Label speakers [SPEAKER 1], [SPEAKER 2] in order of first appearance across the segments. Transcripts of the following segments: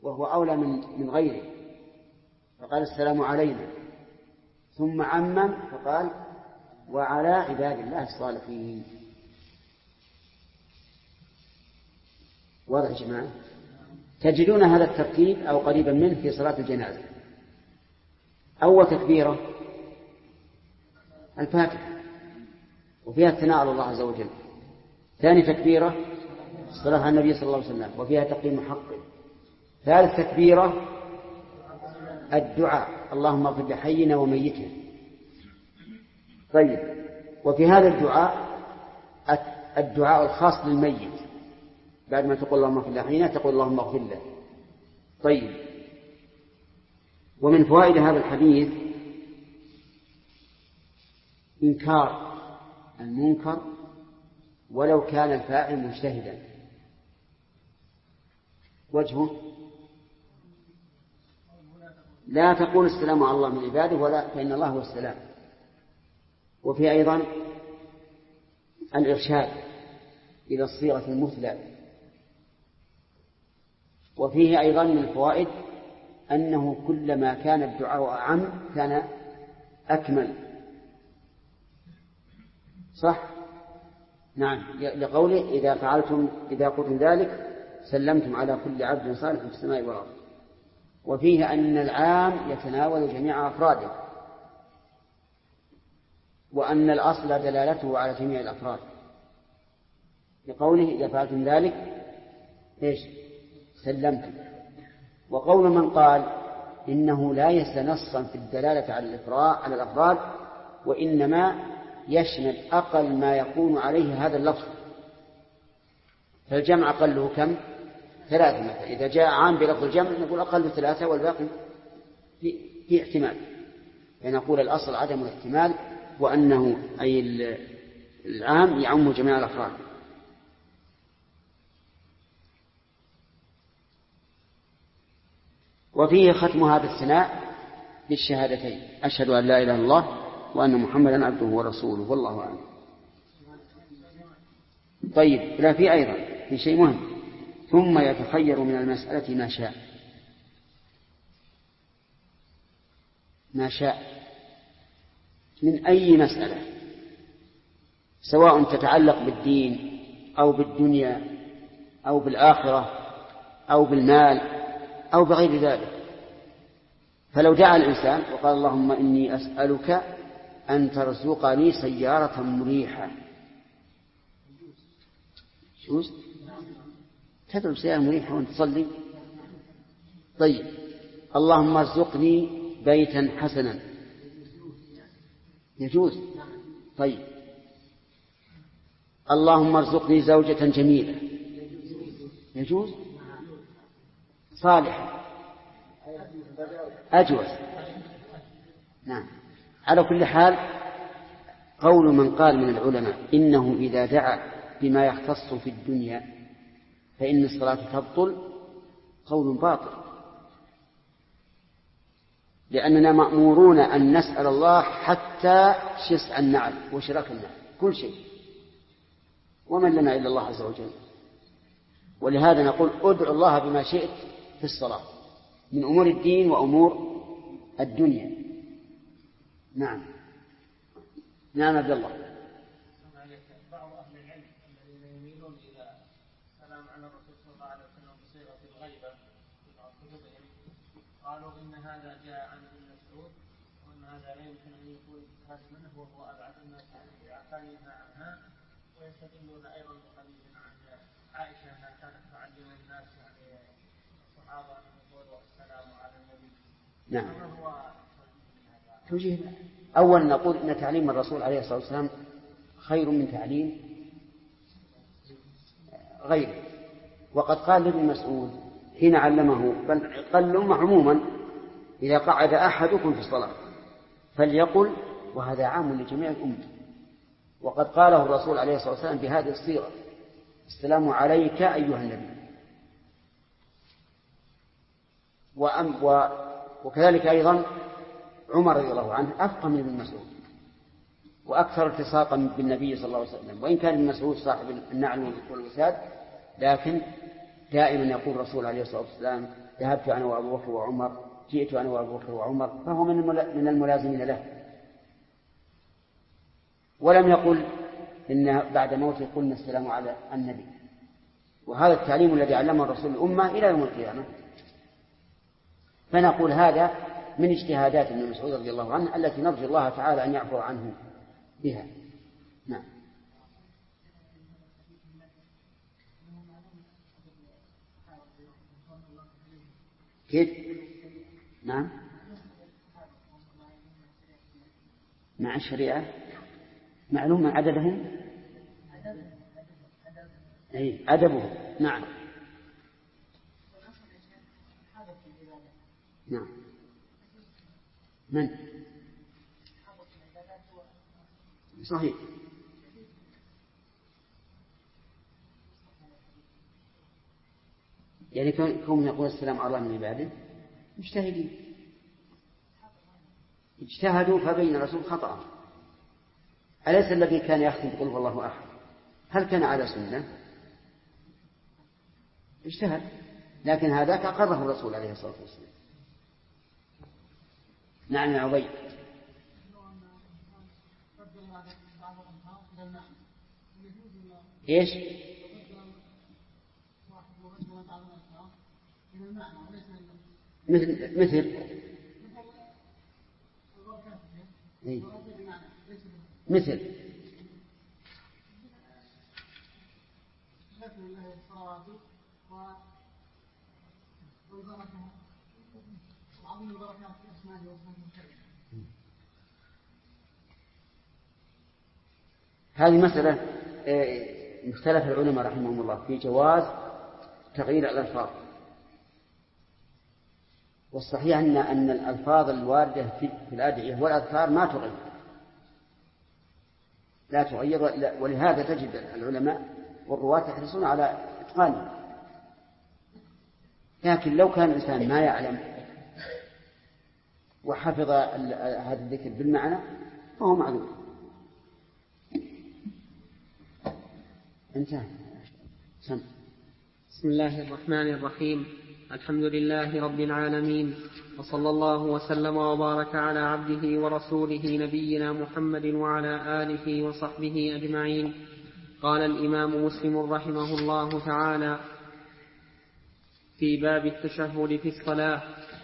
[SPEAKER 1] وهو أولى من غيره، فقال السلام علينا، ثم عمم فقال وعلى عباد الله الصالحين. واضح يا جماعة؟ تجدون هذا الترتيب أو قريبا منه في صلاة الجنازة. أول تكبيرة الفاتحة وفيها الثناء على الله عز وجل. ثاني تكبيرة الصلاة على النبي صلى الله عليه وسلم وفيها تقديم حقه. ثالث تكبيرة الدعاء اللهم اغفر لحينا وميتنا. طيب، وفي هذا الدعاء الخاص للميت بعد ما تقول اللهم اغفر لحينا تقول اللهم اغفر له. طيب، ومن فوائد هذا الحديث إنكار المنكر ولو كان الفاعل مجتهدا. وجهه لا تقول السلام على الله من عباده ولا فإن الله هو السلام. وفي أيضا الإرشاد إلى الصيغة المثلى. وفيه أيضا من الفوائد أنه كلما كان الدعاء أعم كان أكمل. صح؟ نعم، لقوله إذا قلتم ذلك سلمتم على كل عبد صالح في السماء والأرض. وفيه أن العام يتناول جميع أفراده، وأن الأصل دلالته على جميع الأفراد، لقوله إذا فعلتم ذلك سلمتم. وقول من قال إنه لا يستنصا في الدلالة على الأفراد، وإنما يشمل أقل ما يكون عليه هذا اللفظ، فالجمع أقله كم؟ 3 مثلا. إذا جاء عام بلفظ الجمع نقول أقل 3 والباقي في احتمال، فنقول الأصل عدم الاحتمال، وأنه أي العام يعم جميع الأفراد. وفيه ختم هذا الثناء بالشهادتين أشهد أن لا إله إلا الله وأن محمدا عبده ورسوله والله أعلم. طيب، لا في أيضا في شيء مهم، ثم يتخير من المسألة ما شاء من أي مسألة، سواء تتعلق بالدين أو بالدنيا أو بالآخرة أو بالمال أو بغير ذلك. فلو دعا الإنسان وقال اللهم إني أسألك أن ترزقني سيارة مريحة، تدعو سيارة مريحة وأنت تصلي. طيب، اللهم ارزقني بيتا حسنا، يجوز. طيب، اللهم ارزقني زوجة جميلة، يجوز. صالحة، أجوز. نعم. على كل حال، قول من قال من العلماء إنه إذا دعا بما يختص في الدنيا فإن الصلاة تبطل قول باطل، لأننا مأمورون أن نسأل الله حتى شسع النعل وشراك النعل، كل شيء، ومن لنا إلا الله عز وجل. ولهذا نقول ادعو الله بما شئت في الصلاة من أمور الدين وأمور الدنيا. نعم. نعم عبد الله.
[SPEAKER 2] بعض أهل العلم الذين يميلون إلى السلام على الرسول صلى الله عليه وسلم بصيغة الغيبة في بعض كتبهم قالوا إن هذا جاء عن ابن مسعود، وأن هذا لا يمكن أن يكون اجتهاد منه وهو أبعد الناس عن عنها. ويستدلون أيضا بحديث عن عائشة أنها كانت تعلم الناس الصحابة أن يقولوا السلام على النبي.
[SPEAKER 1] نعم. توجيه. أولا نقول إن تعليم الرسول عليه الصلاة والسلام خير من تعليم غيره. وقد قال لابن مسعود حين علمه، بل قال الأمة عموما إذا قعد أحدكم في الصلاة فليقل، وهذا عام لجميع الأمة. وقد قاله الرسول عليه الصلاة والسلام بهذه الصيغة: السلام عليك أيها النبي. وكذلك أيضا عمر رضي الله عنه أفقه من ابن مسعود وأكثر التصاقا بالنبي صلى الله عليه وسلم، وإن كان ابن مسعود صاحب النعل والوساد، لكن دائما يقول الرسول عليه الصلاة والسلام ذهبت أنا وأبو بكر وعمر، جئت أنا وأبو بكر وعمر، فهو من الملازمين له. ولم يقل إن بعد موته قلنا السلام على النبي. وهذا التعليم الذي علمه الرسول الأمة إلى يوم القيامة. فنقول هذا من اجتهادات ابن مسعود رضي الله عنه التي نرجو الله تعالى أن يعفو عنه بها. نعم. كيف؟ نعم. مع الشريعة معلوم عددهم، أي أدبهم. نعم. نعم. من؟ صحيح. يعني كون يقول السلام على الله من عباده مجتهدين، اجتهدوا فبين الرسول خطأ. أليس الذي كان يختم بقول هو الله أحد هل كان على سنة؟ اجتهد، لكن هذاك أقره الرسول عليه الصلاة والسلام. نعم يا عبيد. ايش؟ مثل إيه؟ مثل هذه مسألة مختلف العلماء رحمهم الله في جواز تغيير الألفاظ. والصحيح أن الألفاظ الواردة في الأدعية والأذكار ما تغير، لا تغير، ولهذا تجد العلماء والرواة يحرصون على إتقانه. لكن لو كان الإنسان ما يعلم وحفظ هذا الذكر بالمعنى فهو معذور. انتهى.
[SPEAKER 3] بسم الله الرحمن الرحيم. الحمد لله رب العالمين، وصلى الله وسلم وبارك على عبده ورسوله نبينا محمد وعلى آله وصحبه أجمعين. قال الإمام مسلم رحمه الله تعالى في باب التشهد في الصلاة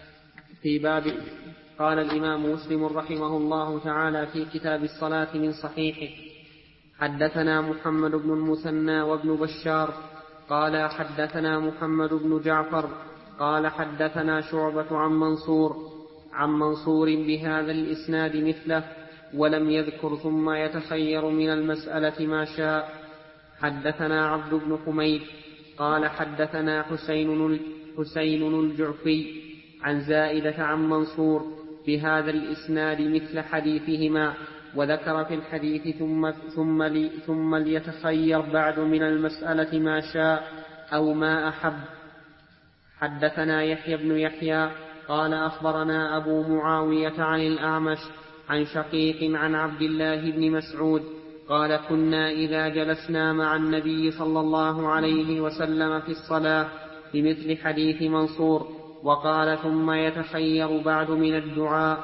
[SPEAKER 3] قال الإمام مسلم رحمه الله تعالى في كتاب الصلاة من صحيحه: حدثنا محمد بن المثنى وابن بشار قال حدثنا محمد بن جعفر قال حدثنا شعبة عن منصور بهذا الإسناد مثله ولم يذكر ثم يتخير من المسألة ما شاء. حدثنا عبد بن حميد قال حدثنا حسين الجعفي عن زائدة عن منصور بهذا الإسناد مثل حديثهما، وذكر في الحديث ثم ليتخير بعد من المسألة ما شاء أو ما أحب. حدثنا يحيى بن يحيى قال أخبرنا أبو معاوية عن الأعمش عن شقيق عن عبد الله بن مسعود قال كنا إذا جلسنا مع النبي صلى الله عليه وسلم في الصلاة بمثل حديث منصور، وقال ثم يتخير بعد من الدعاء.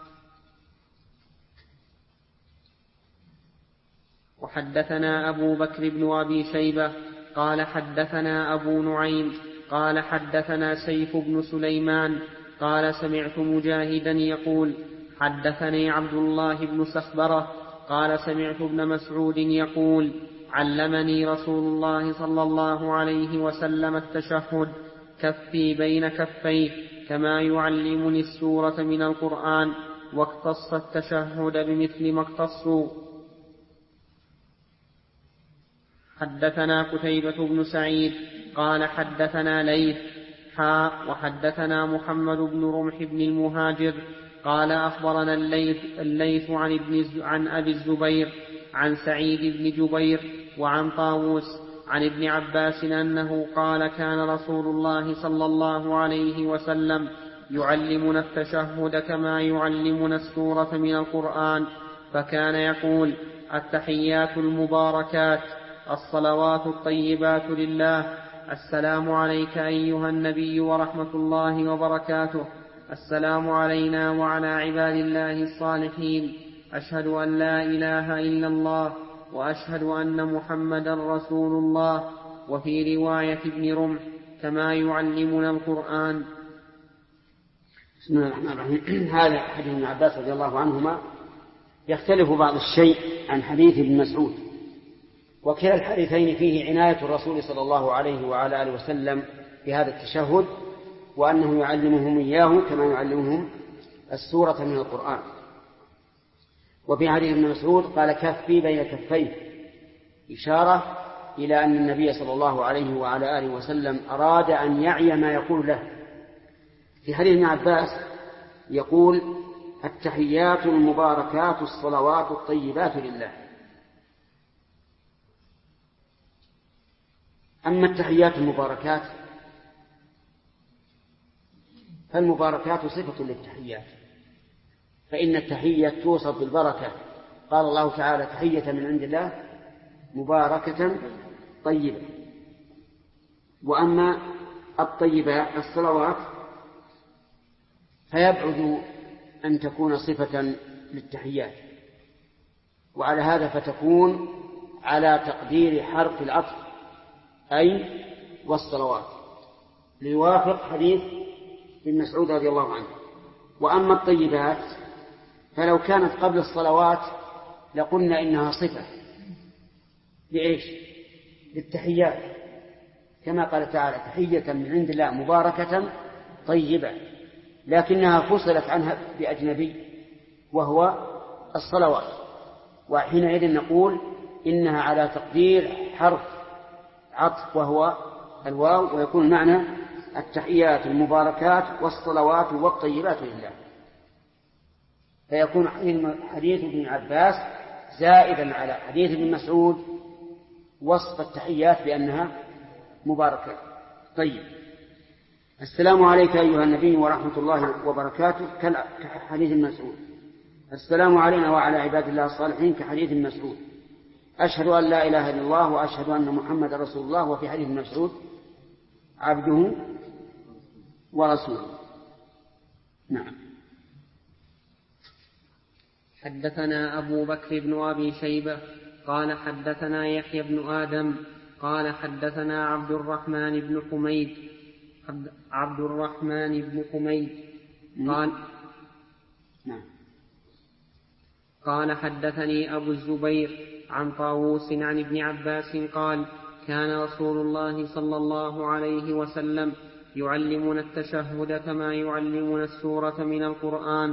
[SPEAKER 3] وحدثنا أبو بكر بن أبي شيبة قال حدثنا أبو نعيم قال حدثنا سيف بن سليمان قال سمعت مجاهدا يقول حدثني عبد الله بن سخبرة قال سمعت ابن مسعود يقول علمني رسول الله صلى الله عليه وسلم التشهد كفي بين كفيه كما يعلمني السورة من القرآن، واقتص التشهد بمثل ما اقتصوا. حدثنا قتيبة بن سعيد قال حدثنا ليث وحدثنا محمد بن رمح بن المهاجر قال أخبرنا الليث عن أبي الزبير عن سعيد بن جبير وعن طاووس عن ابن عباس أنه قال كان رسول الله صلى الله عليه وسلم يعلمنا التشهد كما يعلمنا السورة من القرآن، فكان يقول التحيات المباركات الصلوات الطيبات لله السلام عليك أيها النبي ورحمة الله وبركاته. السلام علينا وعلى عباد الله الصالحين. أشهد أن لا إله إلا الله وأشهد أن محمدا رسول الله. وفي رواية ابن رمح كما يعلمنا القرآن.
[SPEAKER 1] بسم الله الرحمن الرحيم. هذا حديث ابن عباس رضي الله عنهما يختلف بعض الشيء عن حديث ابن مسعود، وكلا الحديثين فيه عناية الرسول صلى الله عليه وعلى آله وسلم بهذا التشهد، وأنه يعلمهم إياه كما يعلمهم السورة من القرآن. وفي حديث ابن مسعود قال كفي بين كفيه، إشارة إلى أن النبي صلى الله عليه وعلى آله وسلم أراد أن يعي ما يقول له. في حديث ابن عباس يقول التحيات المباركات الصلوات الطيبات لله. أما التحيات المباركات فالمباركات صفة للتحيات، فإن التحية توصف بالبركة. قال الله تعالى تحية من عند الله مباركة طيبة. وأما الطيبات الصلوات فيبعد أن تكون صفة للتحيات، وعلى هذا فتكون على تقدير حرف العطف أي والصلوات، ليوافق حديث ابن مسعود رضي الله عنه. وأما الطيبات فلو كانت قبل الصلوات لقلنا إنها صفة لإيش؟ للتحيات، كما قال تعالى تحية من عند الله مباركة طيبة، لكنها فصلت عنها بأجنبي وهو الصلوات، وحينئذ نقول إنها على تقدير حرف عطف وهو الواو، ويكون المعنى التحيات المباركات والصلوات والطيبات لله. فيكون حديث ابن عباس زائدا على حديث ابن مسعود وصف التحيات بأنها مباركة. طيب، السلام عليك أيها النبي ورحمة الله وبركاته كحديث ابن مسعود. السلام علينا وعلى عباد الله الصالحين كحديث ابن مسعود. أشهد أن لا إله إلا الله وأشهد أن محمد رسول الله. وفي حديث ابن مسعود عبده ورسوله. نعم.
[SPEAKER 3] حدثنا أبو بكر بن أبي شيبة قال حدثنا يحيى بن آدم قال حدثنا عبد الرحمن بن حميد قال حدثني أبو الزبير عن طاووس عن ابن عباس قال كان رسول الله صلى الله عليه وسلم يعلمنا التشهد كما يعلمنا السورة من القرآن.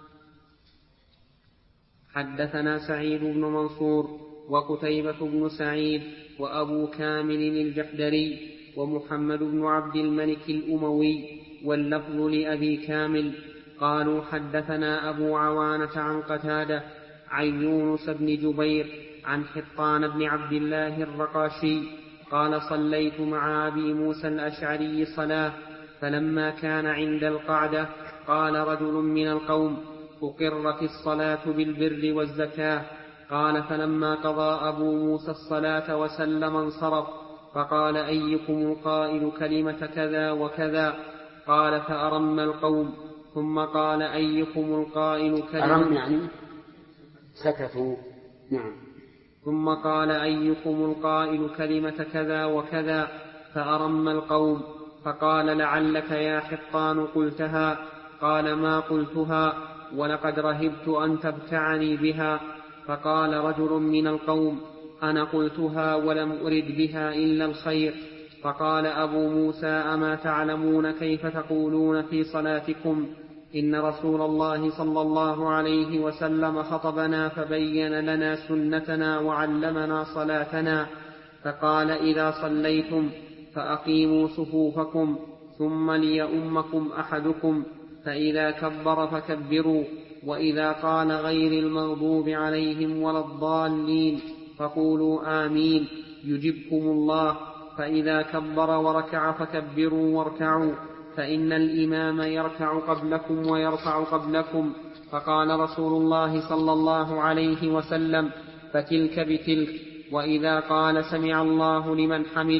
[SPEAKER 3] حدثنا سعيد بن منصور وقتيبة بن سعيد وأبو كامل الجحدري ومحمد بن عبد الملك الأموي، واللفظ لأبي كامل. قالوا حدثنا أبو عوانة عن قتادة عن يونس بن جبير عن حطان بن عبد الله الرقاشي قال صليت مع أبي موسى الأشعري صلاة، فلما كان عند القعدة قال رجل من القوم أقرت الصلاة بالبر والزكاة. قال فلما قضى أبو موسى الصلاة وسلم انصرف، فقال أيكم القائل كلمة كذا وكذا؟ قال فأرم القوم، ثم قال أيكم القائل كلمة
[SPEAKER 1] أرم يعني سكتوا. نعم.
[SPEAKER 3] ثم قال أيكم القائل كلمة كذا وكذا؟ فأرم القوم، فقال لعلك يا حطان قلتها. قال ما قلتها، ولقد رهبت أن تبتعني بها. فقال رجل من القوم أنا قلتها ولم أرد بها إلا الخير. فقال أبو موسى أما تعلمون كيف تقولون في صلاتكم؟ إن رسول الله صلى الله عليه وسلم خطبنا فبين لنا سنتنا وعلمنا صلاتنا، فقال إذا صليتم فأقيموا صفوفكم ثم ليؤمكم أحدكم، فإذا كبر فكبروا، وإذا قال غير المغضوب عليهم ولا الضالين فقولوا آمين يجبكم الله، فإذا كبر وركع فكبروا واركعوا، فإن الإمام يركع قبلكم ويرفع قبلكم. فقال رسول الله صلى الله عليه وسلم فتلك بتلك. وإذا قال سمع الله لمن حمده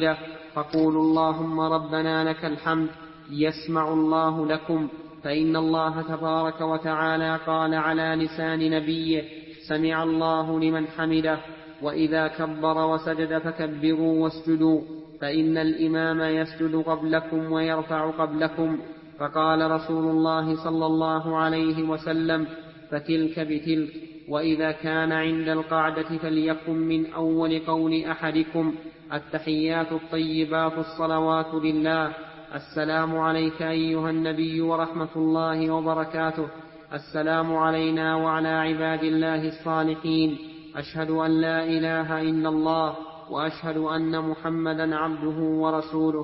[SPEAKER 3] فقولوا اللهم ربنا لك الحمد يسمع الله لكم، فإن الله تبارك وتعالى قال على لسان نبيه: سمع الله لمن حمده. وإذا كبر وسجد فكبروا واسجدوا، فإن الإمام يسجد قبلكم ويرفع قبلكم. فقال رسول الله صلى الله عليه وسلم: فتلك بتلك. وإذا كان عند القعدة فليكن من أول قول أحدكم: التحيات الطيبات الصلوات لله، السلام عليك أيها النبي ورحمة الله وبركاته، السلام علينا وعلى عباد الله الصالحين، أشهد أن لا إله إلا الله وأشهد أن محمدا عبده ورسوله.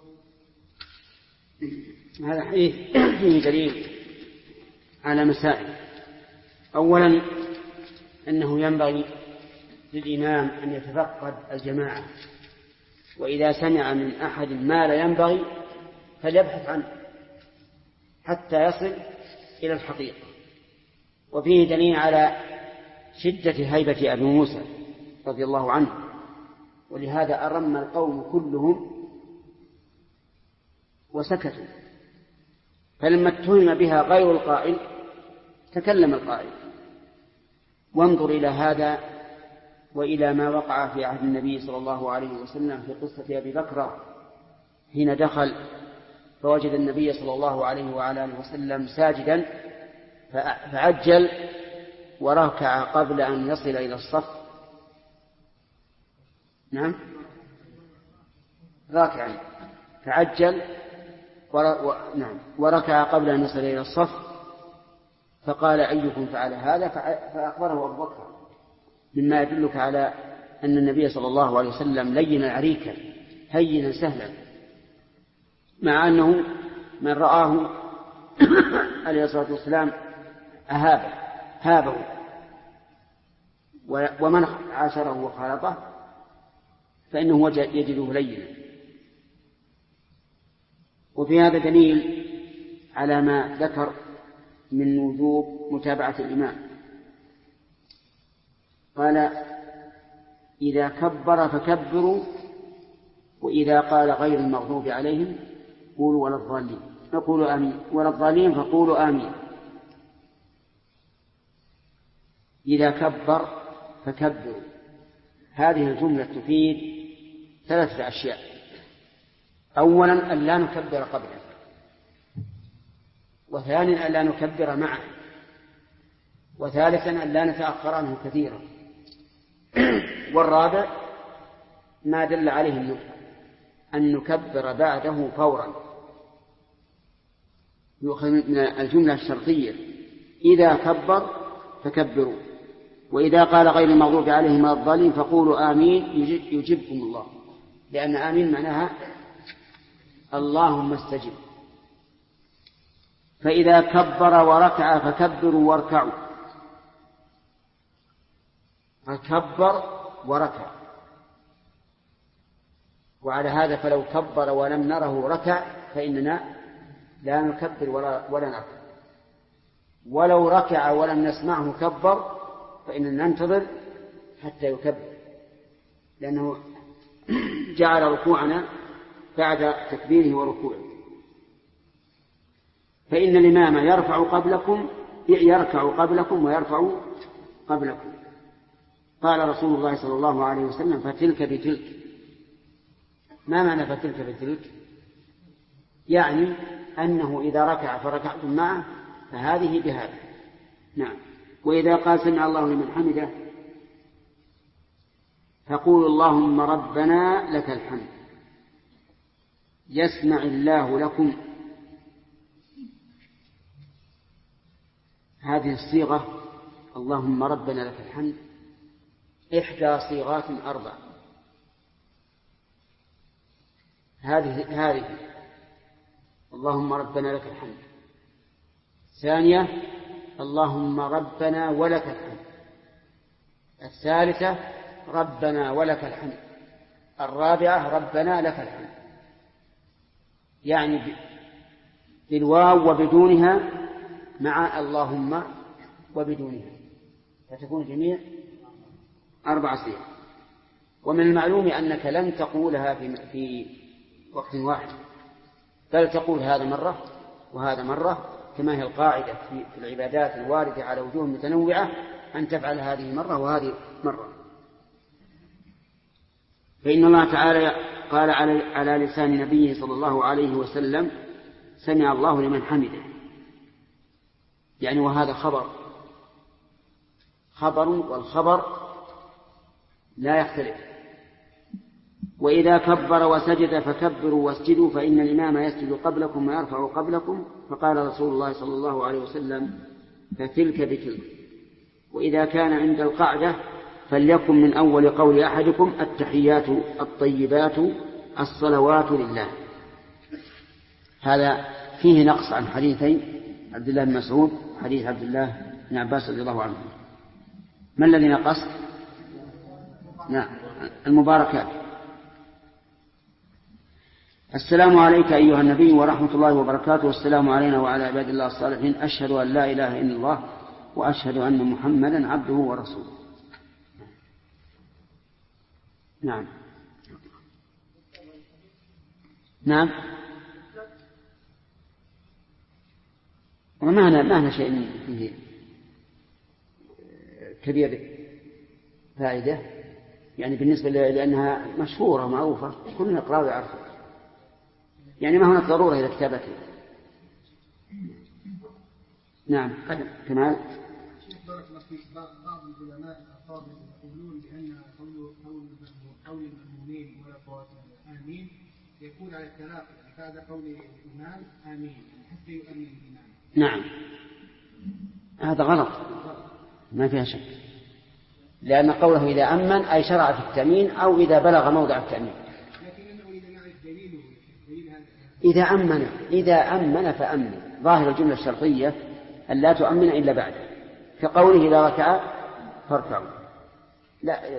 [SPEAKER 1] هذا حديث فيه دليل على مسائل. أولا أنه ينبغي للإمام أن يتفقد الجماعة، وإذا سمع من أحد ما لا ينبغي فليبحث عنه حتى يصل إلى الحقيقة. وفيه دليل على شدة هيبة أبي موسى رضي الله عنه، ولهذا أرم القوم كلهم وسكتوا، فلما اتهم بها غير القائل تكلم القائل. وانظر إلى هذا وإلى ما وقع في عهد النبي صلى الله عليه وسلم في قصة أبي بكر حين دخل فوجد النبي صلى الله عليه وعلى آله وسلم ساجدا فعجل وركع قبل أن يصل إلى الصف. نعم، راكعا فعجل وركع قبل أن يصل إلى الصف، فقال: أيكم فعل هذا؟ فأخبره أبو بكر، مما يدلك على أن النبي صلى الله عليه وسلم لين عريكا هينا سهلا، مع أنه من رآه عليه الصلاة والسلام هابه، ومن عاشره وخالطه فإنه يجده لينا. وفي هذا دليل على ما ذكر من وجوب متابعة الإمام. قال: إذا كبر فكبروا، وإذا قال غير المغضوب عليهم قولوا ولا الضالين فقولوا آمين، ولا الضالين فقولوا آمين. إذا كبر فكبروا، هذه الجملة تفيد 3 أشياء. أولا أن لا نكبر قبله، وثانيا أن لا نكبر معه، وثالثا أن لا نتأخر عنه كثيرا، والرابع ما دل عليه النطق أن نكبر بعده فورا، يؤخذ من الجملة الشرطية: إذا كبر فكبروا، وإذا قال غير المغضوب عليهم ولا الضالين فقولوا آمين يجبكم الله، لأن آمين معناها اللهم استجب. فإذا كبر وركع فكبروا واركعوا، فكبر وركع. وعلى هذا فلو كبر ولم نره ركع فإننا لا نكبر ولا نركع، ولو ركع ولم نسمعه كبر فإننا ننتظر حتى يكبر، لأنه جعل ركوعنا بعد تكبيره وركوعه. فإن الإمام يركع قبلكم ويرفع قبلكم. قال رسول الله صلى الله عليه وسلم: فتلك بتلك. ما معنى فتلك بتلك؟ يعني أنه إذا ركع فركعتم معه فهذه بهذا. نعم. وإذا قال سمع الله لمن حمده فقولوا اللهم ربنا لك الحمد يسمع الله لكم. هذه الصيغة اللهم ربنا لك الحمد إحدى صيغات 4. هذه اللهم ربنا لك الحمد. ثانية اللهم ربنا ولك الحمد. الثالثة ربنا ولك الحمد. الرابعة ربنا لك الحمد، يعني بالواو وبدونها مع اللهم وبدونها، فتكون جميع 4 صيغ. ومن المعلوم أنك لن تقولها في وقت واحد، بل تقول هذا مرة وهذا مرة، كما هي القاعدة في العبادات الواردة على وجوه متنوعة أن تفعل هذه مرة وهذه مرة. فإن الله تعالى قال على لسان نبيه صلى الله عليه وسلم: سمع الله لمن حمده، يعني وهذا خبر، والخبر لا يختلف. وإذا كبر وسجد فكبروا واسجدوا فإن الإمام يسجد قبلكم ويرفع قبلكم، فقال رسول الله صلى الله عليه وسلم: فتلك بتلك. وإذا كان عند القعدة فليكن من أول قول أحدكم: التحيات الطيبات الصلوات لله. هذا فيه نقص عن حديثي عبد الله بن مسعود، حديث عبد الله بن عباس رضي الله عنه. ما الذي نقص؟ نعم، المباركات. السلام عليك أيها النبي ورحمة الله وبركاته، والسلام علينا وعلى عباد الله الصالحين، أشهد أن لا إله إلا الله وأشهد أن محمدا عبده ورسوله. نعم نعم، ومعنى شيء فيه كبير فائدة، يعني بالنسبة لأنها مشهورة ومعروفة كلنا نقرأ ويعرفها، يعني ما هناك ضرورة إلى كتابتها. نعم كمال.
[SPEAKER 4] بارك الله فيك. بعض العلماء الأفاضل يقولون بأن قول المأمومين ولا آمين يكون على التلاقي، بعد قول الإمام آمين حتى يؤمن الإمام.
[SPEAKER 1] نعم، هذا غلط ما فيها شك، لأن قوله إذا أمن أي شرع في التأمين أو إذا بلغ موضع التأمين. إذا أمن فأمن، ظاهر الجملة الشرطية أن لا تؤمن إلا بعد، كقوله إذا ركع فاركعوا. لا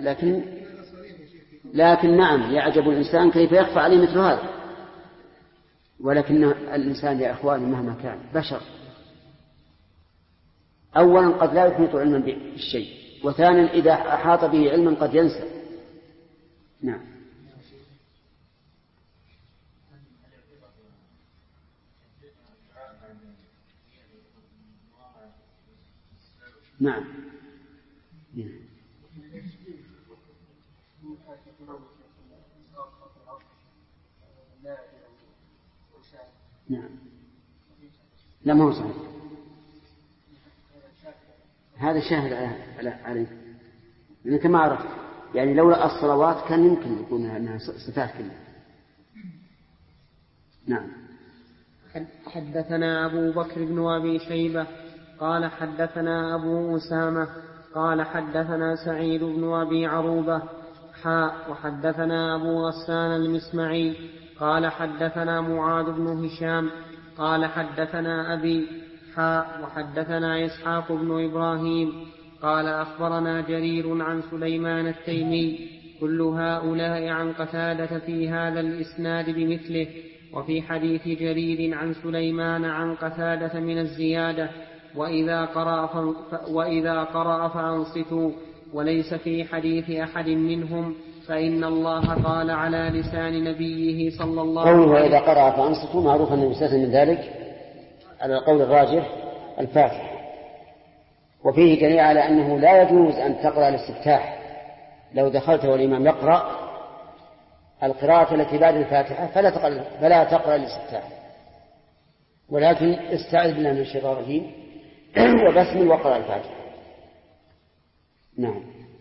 [SPEAKER 1] لكن نعم، يعجب الإنسان كيف يخفى عليه مثل هذا، ولكن الإنسان يا إخواني مهما كان بشر، أولا قد لا يحيط علما بالشيء، وثانيا إذا أحاط به علما قد ينسى. نعم نعم نعم، لا ما هو صحيح، هذا شاهد عليه، لأن كما عرفت يعني لولا الصلوات كان يمكن يكون أنها صفات كلها. نعم.
[SPEAKER 3] حدثنا أبو بكر بن أبي شيبة قال حدثنا أبو أسامة قال حدثنا سعيد بن أبي عروبة وحدثنا أبو غسان المسمعي قال حدثنا معاذ بن هشام قال حدثنا أبي وحدثنا إسحاق بن إبراهيم قال أخبرنا جرير عن سليمان التيمي، كل هؤلاء عن قتادة في هذا الإسناد بمثله. وفي حديث جرير عن سليمان عن قتادة من الزيادة: وإذا قرأ فأنصتوا. وليس في حديث أحد منهم، فإن الله قال على لسان نبيه صلى الله عليه وسلم:
[SPEAKER 1] وإذا قرأ فأنصتوا معروف أنه يستثنى من ذلك على القول الراجح الفاتحة. وفيه دليل على أنه لا يجوز أن تقرأ الاستفتاح، لو دخلت والإمام يقرأ القراءة التي بعد الفاتحة فلا تقرأ الاستفتاح، ولكن استعذ بالله من الشيطان الرجيم وبسم وقرأ الفاتحة. نعم.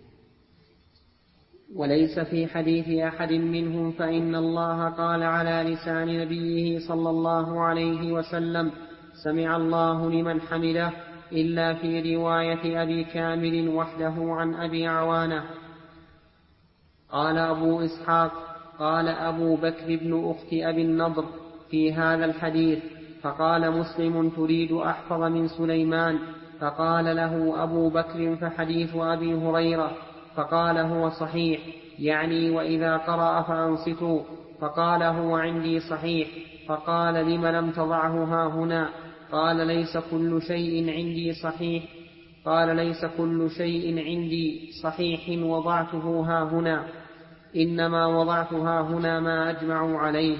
[SPEAKER 3] وليس في حديث أحد منهم، فإن الله قال على لسان نبيه صلى الله عليه وسلم: سمع الله لمن حمده، إلا في رواية أبي كامل وحده عن أبي عوانة. قال أبو إسحاق: قال أبو بكر بن أخت أبي النضر في هذا الحديث، فقال مسلم: تريد أحفظ من سليمان؟ فقال له أبو بكر: فحديث أبي هريرة. فقال: هو صحيح، يعني وإذا قرأ فأنصتوا. فقال: هو عندي صحيح. فقال: لم لم تضعه ها هنا؟ قال: ليس كل شيء عندي صحيح. قال: ليس كل شيء عندي صحيح وضعته ها هنا. إنما وضعتها هنا ما أجمعوا عليه.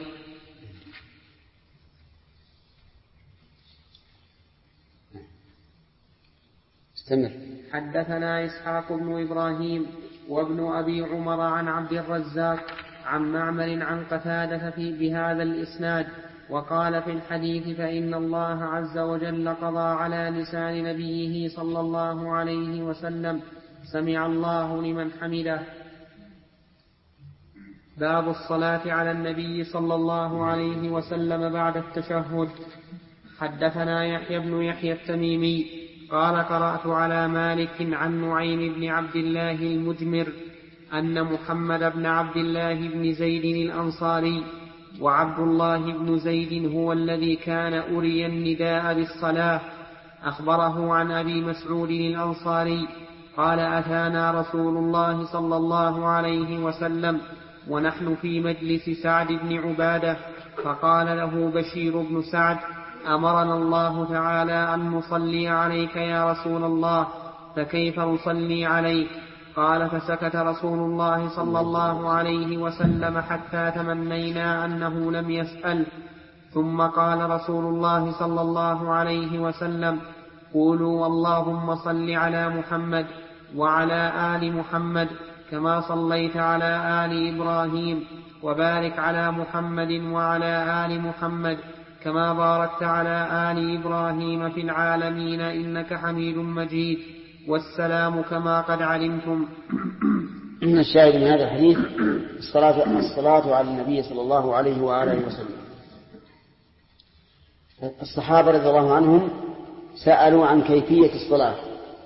[SPEAKER 1] استمر.
[SPEAKER 3] حدثنا إسحاق بن إبراهيم وابن أبي عمر عن عبد الرزاق عن معمر عن قتادة بهذا الإسناد، وقال في الحديث: فإن الله عز وجل قضى على لسان نبيه صلى الله عليه وسلم: سمع الله لمن حمده. باب الصلاة على النبي صلى الله عليه وسلم بعد التشهد. حدثنا يحيى بن يحيى التميمي قال: قرأت على مالك عن نعيم بن عبد الله المجمر أن محمد بن عبد الله بن زيد الأنصاري وعبد الله بن زيد هو الذي كان أري النداء بالصلاة أخبره عن أبي مسعود الأنصاري قال: أتانا رسول الله صلى الله عليه وسلم ونحن في مجلس سعد بن عبادة، فقال له بشير بن سعد: أمرنا الله تعالى أن نصلي عليك يا رسول الله، فكيف نصلي عليك؟ قال: فسكت رسول الله صلى الله عليه وسلم حتى تمنينا أنه لم يسأل، ثم قال رسول الله صلى الله عليه وسلم: قولوا اللهم صل على محمد وعلى آل محمد كما صليت على آل إبراهيم، وبارك على محمد وعلى آل محمد كما باركت على آل إبراهيم في العالمين إنك حميد مجيد، والسلام كما قد علمتم.
[SPEAKER 1] إن الشاهد من هذا الحديث الصلاة على النبي صلى الله عليه وآله وسلم. الصحابة رضي الله عنهم سألوا عن كيفية الصلاة،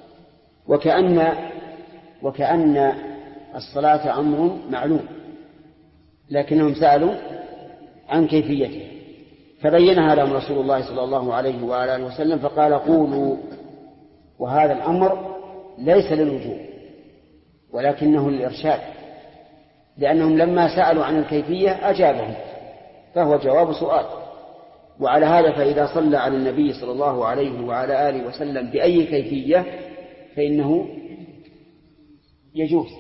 [SPEAKER 1] وكأن الصلاة أمر معلوم، لكنهم سألوا عن كيفيته، فبينها لهم رسول الله صلى الله عليه وآله وسلم فقال: قولوا. وهذا الأمر ليس للوجوب ولكنه للإرشاد، لأنهم لما سألوا عن الكيفية أجابهم، فهو جواب سؤال. وعلى هذا فإذا صلى على النبي صلى الله عليه وعلى آله وسلم بأي كيفية فإنه يجوز.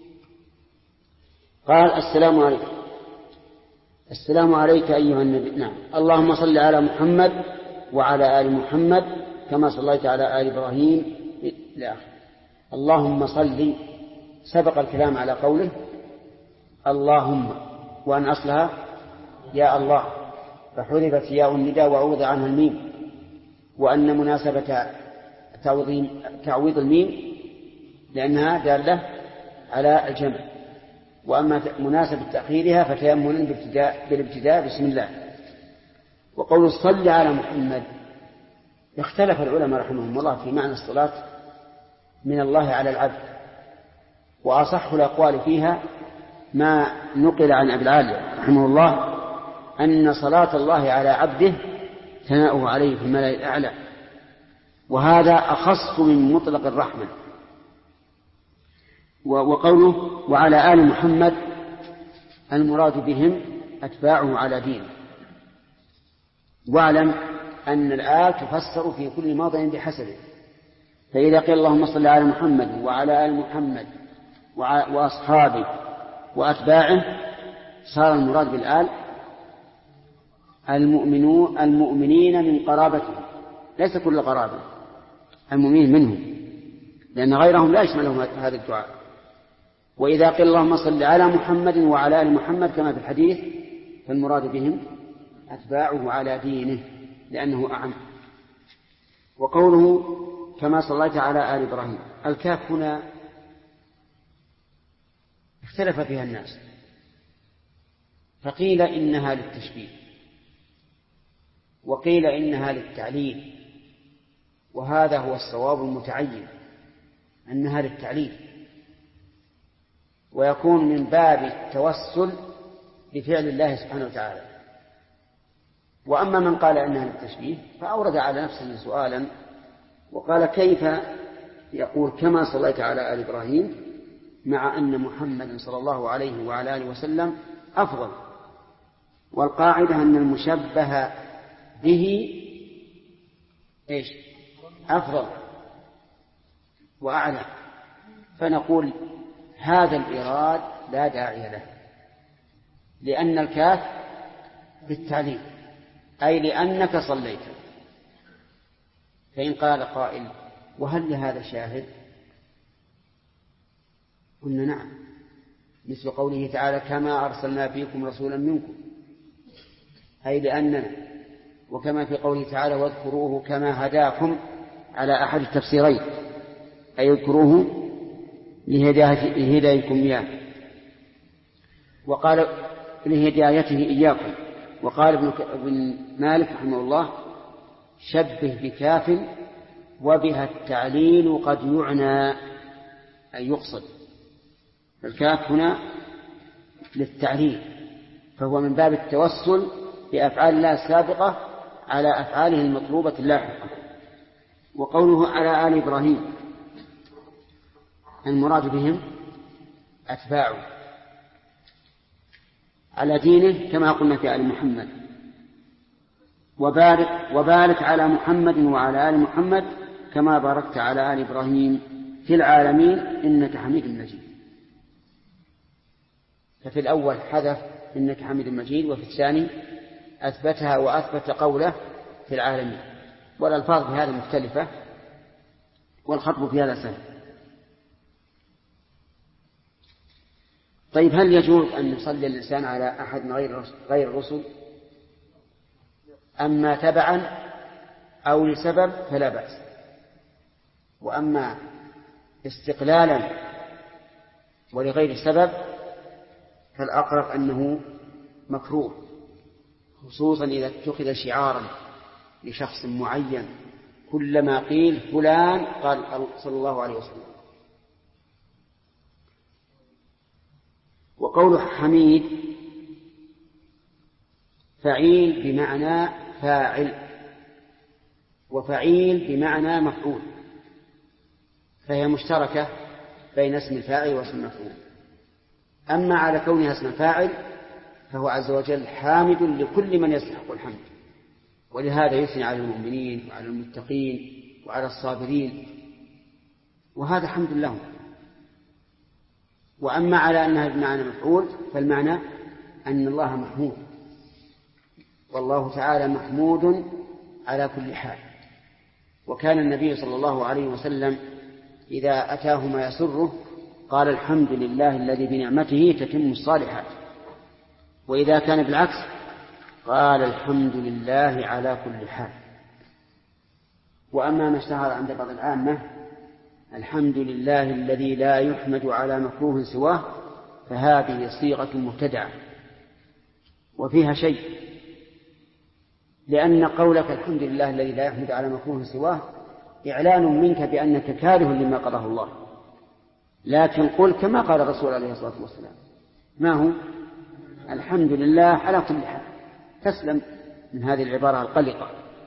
[SPEAKER 1] قال: السلام عليكم. السلام عليك أيها النبي. نعم. اللهم صل على محمد وعلى آل محمد كما صليت على آل إبراهيم إلى آخره. اللهم صل، سبق الكلام على قوله اللهم، وأن أصلها يا الله، فحذفت ياء النداء وعوض عنها الميم، وأن مناسبة تعويض الميم لأنها دالة على الجمع، وأما مناسبة تأخيرها فتيمن بالابتداء بسم الله. وقول صل على محمد، اختلف العلماء رحمهم الله في معنى الصلاة من الله على العبد، وأصح الأقوال فيها ما نقل عن أبي العالي رحمه الله أن صلاة الله على عبده ثناؤه عليه في الملأ الأعلى، وهذا أخص من مطلق الرحمة. وقوله وعلى آل محمد المراد بهم أتباعه على دينه. واعلم أن الآل تفسر في كل موضع بحسبه، فإذا قيل اللهم صل على محمد وعلى آل محمد وأصحابه وأتباعه صار المراد بالآل المؤمنين من قرابته، ليس كل قرابة، المؤمنين منهم، لأن غيرهم لا يشملهم هذا الدعاء. وإذا قيل اللهم صل على محمد وعلى آل محمد كما في الحديث فالمراد بهم أتباعه على دينه لأنه أعم. وقوله كما صليت على آل إبراهيم، الكاف هنا اختلف فيها الناس، فقيل إنها للتشبيه، وقيل إنها للتعليل، وهذا هو الصواب المتعين أنها للتعليل، ويكون من باب التوسل بفعل الله سبحانه وتعالى. وأما من قال إنها للتشبيه فأورد على نفسه سؤالا وقال: كيف يقول كما صليت على آل إبراهيم مع أن محمد صلى الله عليه وعلى آله وسلم أفضل؟ والقاعدة أن المشبه به أفضل وأعلى، فنقول هذا الإيراد لا داعي له، لأن الكاف بالتعليل، أي لأنك صليت. فإن قال قائل وهل لهذا شاهد؟ قلنا نعم، مثل قوله تعالى كما أرسلنا فيكم رسولا منكم، أي لأننا، وكما في قوله تعالى واذكروه كما هداكم على أحد التفسيرين، أي اذكروه لهدايتكم إياه، وقال لهدايته إياكم. وقال ابن مالك رحمه الله شبه بكاف وبها التعليل قد يعنى، أي يقصد. الكاف هنا للتعليل، فهو من باب التوسل بأفعال الله السابقة على أفعاله المطلوبة اللاحقة. وقوله على آل إبراهيم المراد بهم أتباعه على دينه كما قلنا في آل محمد. وبارك على محمد وعلى آل محمد كما باركت على آل إبراهيم في العالمين إنك حميد مجيد. ففي الأول حذف إنك حميد مجيد، وفي الثاني أثبتها وأثبت قوله في العالمين. والألفاظ في هذا مختلفة والخطب في هذا سهل. طيب هل يجوز أن يصلي الإنسان على أحد من غير الرسل؟ أما تبعا أو لسبب فلا بأس، وأما استقلالا ولغير سبب فالأقرب أنه مكروه، خصوصا إذا اتخذ شعارا لشخص معين، كلما قيل فلان قال صلى الله عليه وسلم. وقول حميد فعيل بمعنى فاعل، وفعيل بمعنى مفعول، فهي مشتركة بين اسم الفاعل واسم المفعول. أما على كونها اسم فاعل فهو عز وجل حامد لكل من يستحق الحمد، ولهذا يثني على المؤمنين وعلى المتقين وعلى الصابرين، وهذا حمد لهم. وأما على أنها بمعنى مفعول فالمعنى أن الله محمود، والله تعالى محمود على كل حال. وكان النبي صلى الله عليه وسلم إذا أتاه ما يسره قال الحمد لله الذي بنعمته تتم الصالحات، وإذا كان بالعكس قال الحمد لله على كل حال. وأما ما اشتهر عند بعض العامة الحمد لله الذي لا يحمد على مكروه سواه، فهذه صيغة مبتدعة وفيها شيء، لأن قولك الحمد لله الذي لا يحمد على مكروه سواه إعلان منك بأنك كاره لما قضاه الله، لكن قل كما قال الرسول عليه الصلاة والسلام ما هو الحمد لله على كل حال، تسلم من هذه العبارة القلقة.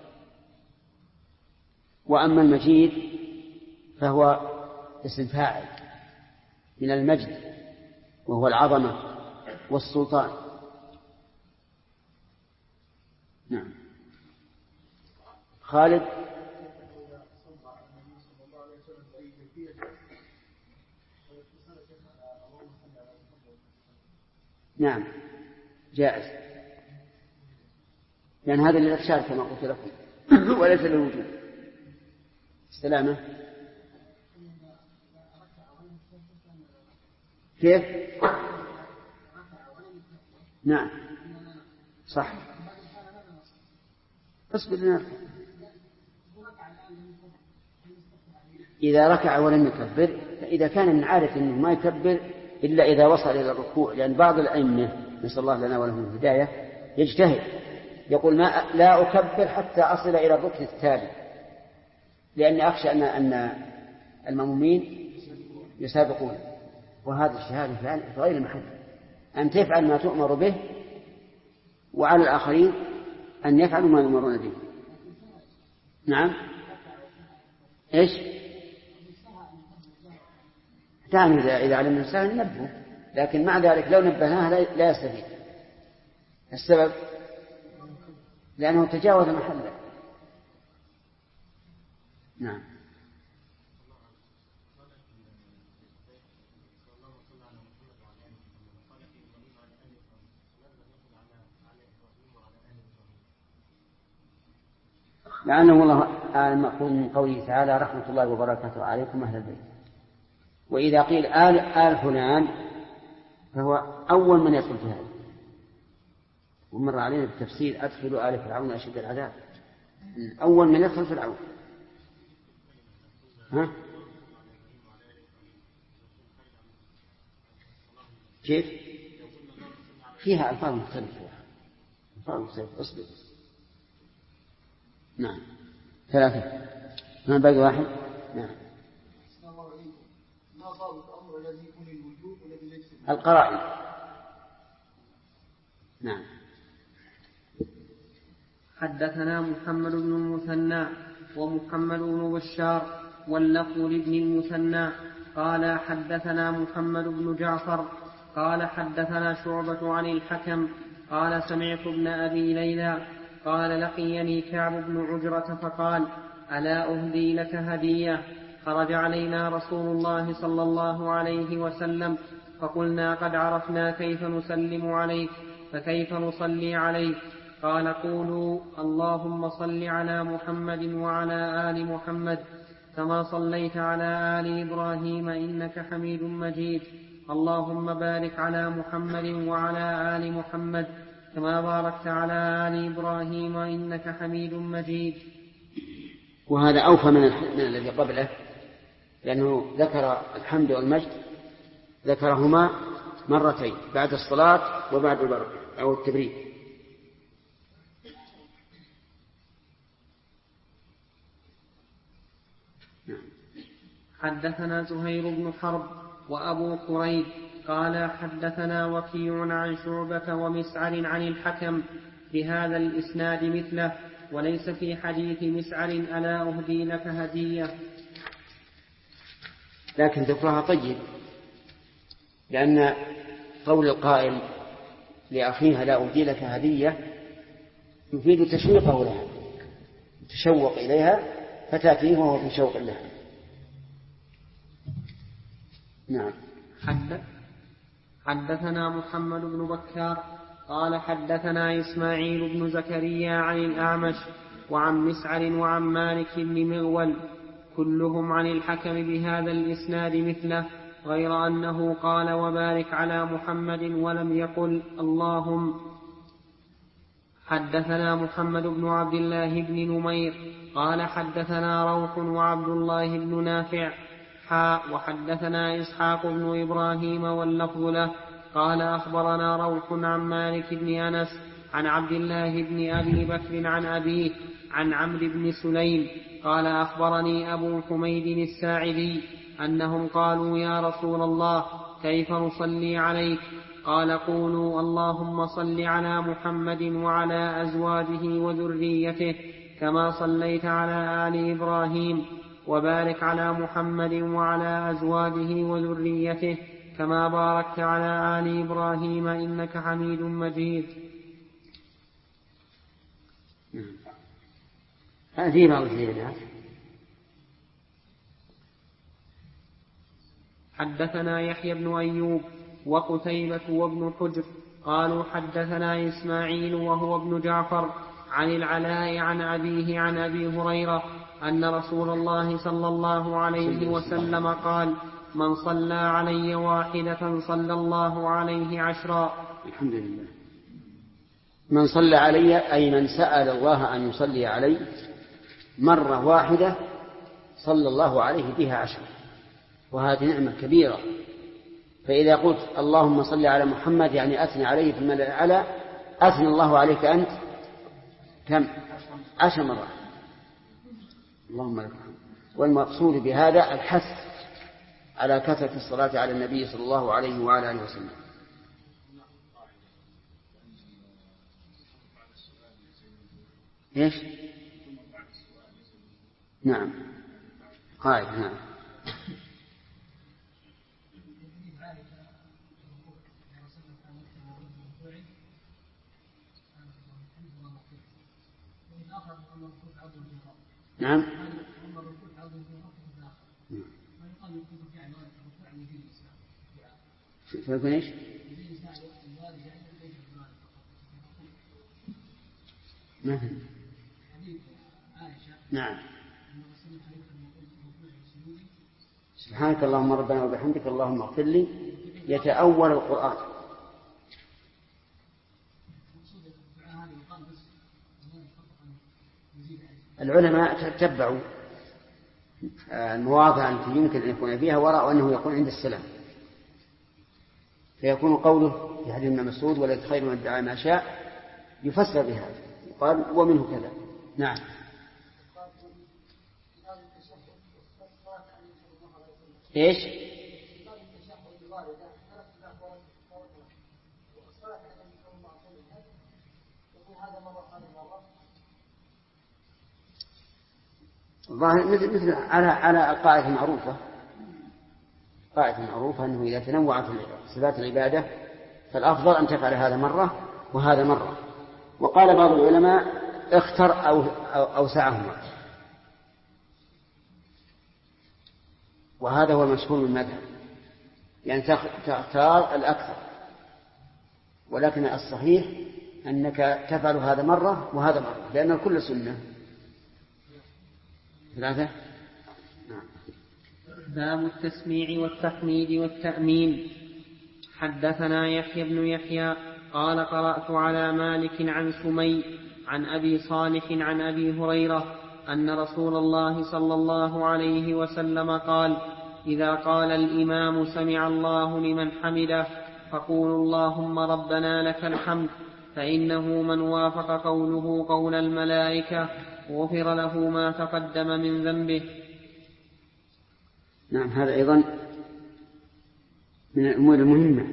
[SPEAKER 1] وأما المجيد فهو اسم فاعل من المجد، وهو العظمة والسلطان. نعم. خالد. نعم جائز، لأن هذا للإرشاد كما قلت لكم وليس للوجوب. السلامة كيف؟ نعم صح، اصبر لنركع. إذا ركع ولم يكبر، فإذا كان من عادة أنه ما يكبر إلا إذا وصل إلى الركوع، لأن بعض الأئمة نسأل الله لنا ولهم الهداية يجتهد يقول لا أكبر حتى أصل إلى الركن التالي، لأني أخشى أن المأمومين يسابقون، وهذا الشهادة في غير محل. أن تفعل ما تؤمر به، وعلى الآخرين أن يفعلوا ما يؤمرون به. نعم إيش؟ تعني إذا علم الإنسان نبه، لكن مع ذلك لو نبهناه لا يستفيد. السبب لأنه تجاوز محله. نعم. لأنه والله أعلم مأخوذ من قوله تعالى رحمة الله وبركاته عليكم أهل البيت. وإذا قيل آل فلان فهو أول من يدخل في هذا. ومر علينا بالتفسير أدخلوا آل فرعون أشد العذاب، أول من يدخل فرعون. ها؟ كيف؟ فيها ألفاظ مختلفة. أصبر. نعم 3. ما باقي واحد. نعم. القرائن. نعم.
[SPEAKER 3] حدثنا محمد بن المثنى ومحمد بن بشار واللفظ لابن المثنى قال حدثنا محمد بن جعفر قال حدثنا شعبة عن الحكم قال سمعت ابن أبي ليلى قال لقيني كعب بن عجرة فقال ألا أهدي لك هدية؟ خرج علينا رسول الله صلى الله عليه وسلم فقلنا قد عرفنا كيف نسلم عليك فكيف نصلي عليك؟ قال قولوا اللهم صل على محمد وعلى آل محمد كما صليت على آل إبراهيم إنك حميد مجيد، اللهم بارك على محمد وعلى آل محمد كما باركت على آل إبراهيم إنك حميد مجيد.
[SPEAKER 1] وهذا أوفى من الذي قبله، لأنه ذكر الحمد والمجد ذكرهما مرتين بعد الصلاة وبعد البركة أو التبريك.
[SPEAKER 3] حدثنا زهير بن حرب وأبو كريب قال حدثنا وكيع عن شعبة ومسعر عن الحكم بهذا الإسناد مثله، وليس في حديث مسعر ألا أهدي لك هدية.
[SPEAKER 1] لكن ذكرها طيب، لأن قول القائل لأخيها لا أهدي لك هدية يفيد تشويقه لها، تشوق إليها فتأتيه وهو في شوق لها. نعم.
[SPEAKER 3] حدثنا محمد بن بكار قال حدثنا إسماعيل بن زكريا عن الأعمش وعن مسعر وعن مالك بن مغول كلهم عن الحكم بهذا الإسناد مثله، غير أنه قال وبارك على محمد ولم يقل اللهم. حدثنا محمد بن عبد الله بن نمير قال حدثنا روح وعبد الله بن نافع وحدثنا إسحاق بن إبراهيم واللفظ له قال أخبرنا روح عن مالك بن أنس عن عبد الله بن أبي بكر عن أبيه عن عمرو بن سليم قال أخبرني أبو حميد الساعدي أنهم قالوا يا رسول الله كيف نصلي عليك؟ قال قولوا اللهم صل على محمد وعلى أزواجه وذريته كما صليت على آل إبراهيم، وبارك على محمد وعلى أزواجه وذريته كما باركت على آل إبراهيم إنك حميد مجيد.
[SPEAKER 1] هذه بعض الزيادات.
[SPEAKER 3] حدثنا يحيى بن أيوب وقتيبة وابن حجر قالوا حدثنا إسماعيل وهو ابن جعفر عن العلاء عن أبيه عن أبي هريرة أن رسول الله صلى الله عليه وسلم قال من صلى علي واحدة صلى الله عليه 10.
[SPEAKER 1] الحمد لله. من صلى علي أي من سأل الله أن يصلي علي مرة واحدة صلى الله عليه بها 10، وهذه نعمة كبيرة. فإذا قلت اللهم صل على محمد يعني أثني عليه في الملأ الأعلى، أثني الله عليك أنت كم؟ 10 مرات. اللهم لك الحمد. والمقصود بهذا الحث على كثرة الصلاة على النبي صلى الله عليه وعلى آله وسلم. إيش؟ نعم قائد. نعم. نعم. فيكون ايش؟ ما في. نعم. سبحانك اللهم ربنا وبحمدك اللهم اغفر لي يتأول القرآن. العلماء تتبعوا المواضع التي يمكن أن يكون فيها ورأوا أنه يكون عند السلام، فيكون قوله في حديث ابن مسعود ولا خير من الدعاء ما شاء يفسر بهذا، قال ومنه كذا. نعم. ايش؟ الظاهر مثل على القاعدة المعروفة، قاعدة معروفة أنه إذا تنوعت صفات العبادة فالأفضل أن تفعل هذا مرة وهذا مرة. وقال بعض العلماء اختر أو أوسعهما، وهذا هو المشهور من المذهب، يعني تختار الأكثر، ولكن الصحيح أنك تفعل هذا مرة وهذا مرة، لأن الكل سنة. ثلاثة.
[SPEAKER 3] باب التسميع والتحميد والتأمين. حدثنا يحيى بن يحيى قال قرأت على مالك عن سمي عن أبي صالح عن أبي هريرة أن رسول الله صلى الله عليه وسلم قال: إذا قال الإمام سمع الله لمن حمده فقولوا اللهم ربنا لك الحمد، فإنه من وافق قوله قول الملائكة غفر له ما تقدم من ذنبه.
[SPEAKER 1] نعم، هذا أيضا من الأمور المهمة.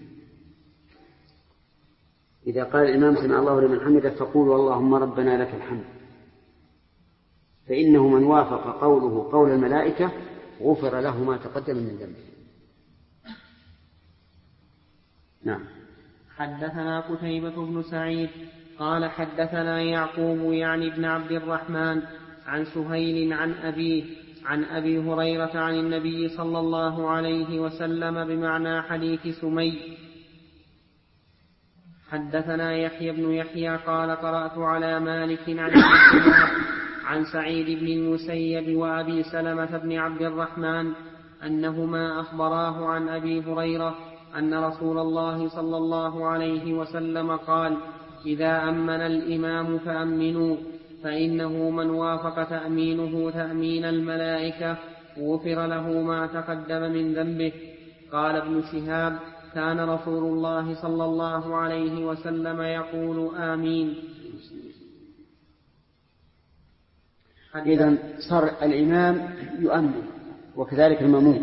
[SPEAKER 1] إذا قال الإمام سمع الله لمن حمده فقولوا اللهم ربنا لك الحمد، فإنه من وافق قوله قول الملائكة غفر له ما تقدم من ذنبه. نعم.
[SPEAKER 3] حدثنا قتيبة بن سعيد قال حدثنا يعقوب يعني ابن عبد الرحمن عن سهيل عن أبيه عن أبي هريرة عن النبي صلى الله عليه وسلم بمعنى حديث سمي. حدثنا يحيى بن يحيى قال قرأت على مالك عن سعيد بن المسيب وأبي سلمة بن عبد الرحمن أنهما أخبراه عن أبي هريرة أن رسول الله صلى الله عليه وسلم قال: إذا أمن الإمام فأمنوا، فإنه من وافق تأمينه تأمين الملائكة غفر له ما تقدم من ذنبه. قال ابن شهاب: كان رسول الله صلى الله عليه وسلم يقول آمين.
[SPEAKER 1] إذن صار الإمام يؤمن وكذلك المأموم.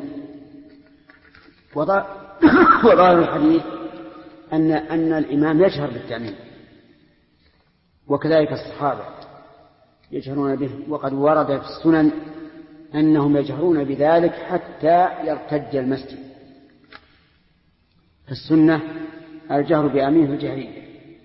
[SPEAKER 1] وظاهر الحديث أن الإمام يجهر بالتأمين، وكذلك الصحابة يجهرون به، وقد ورد في السنن أنهم يجهرون بذلك حتى يرتج المسجد. السنة الجهر بآمين الجهرية.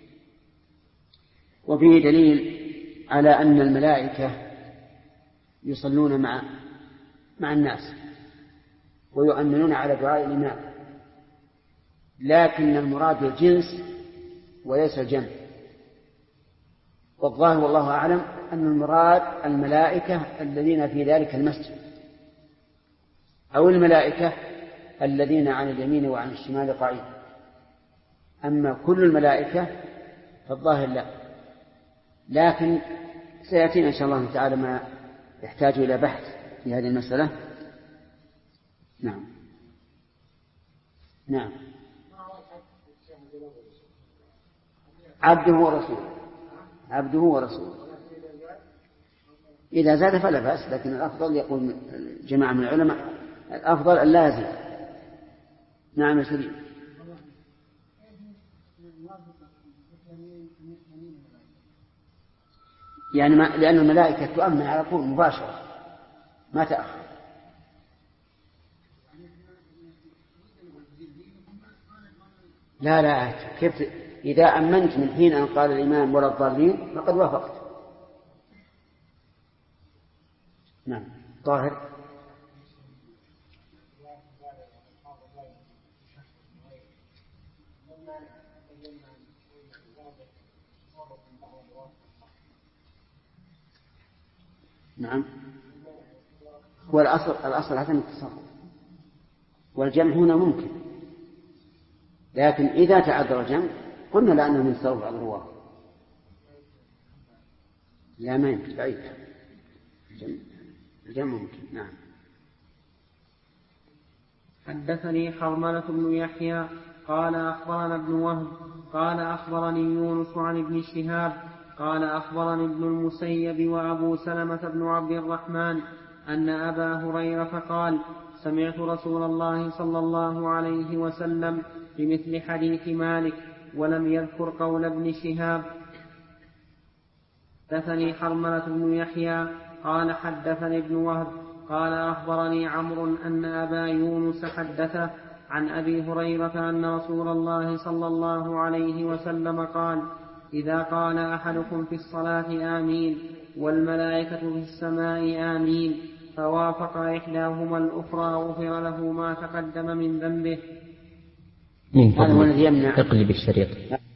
[SPEAKER 1] وفيه دليل على أن الملائكة يصلون مع الناس ويؤمنون على دعاء الإمام، لكن المراد الجنس وليس الجمع. والظاهر والله أعلم أن المراد الملائكة الذين في ذلك المسجد، أو الملائكة الذين عن اليمين وعن الشمال قاعدين. أما كل الملائكة فالظاهر لا، لكن سيأتينا إن شاء الله تعالى ما يحتاج إلى بحث في هذه المسألة. نعم. نعم. عبده ورسوله، عبده ورسوله. إذا زاد فلا بأس، لكن الأفضل يقول جماعة من العلماء الأفضل أن لا يزيد. نعم يا سليم. يعني لأن الملائكة تؤمن على طول مباشرة ما تأخر. لا كيف إذا أمنت من حين أن قال الإمام ولا الضالين فقد وافقت. نعم. طاهر. نعم. هو الأصل عدم التصرف، والجمع هنا ممكن، لكن إذا تعذر الجمع قلنا لأنه من تصرف بعض الرواة. لا ما يمكن، بعيد. الجمع ممكن. نعم.
[SPEAKER 3] حدثني حرملة بن يحيى قال أخبرنا ابن وهب قال أخبرني يونس عن ابن شهاب قال أخبرني ابن المسيب وأبو سلمة بن عبد الرحمن أن أبا هريرة قال سمعت رسول الله صلى الله عليه وسلم بمثل حديث مالك ولم يذكر قول ابن شهاب. حدثني حرملة بن يحيى قال حدثني ابن وهب قال أخبرني عمرو أن أبا يونس حدثه عن أبي هريرة أن رسول الله صلى الله عليه وسلم قال إذا قال أحدكم في الصلاة آمين والملائكة في السماء آمين فوافق إحداهما الأخرى غفر له ما تقدم من ذنبه.
[SPEAKER 1] هذا هو الذي يمنع
[SPEAKER 5] اقلب الشريط.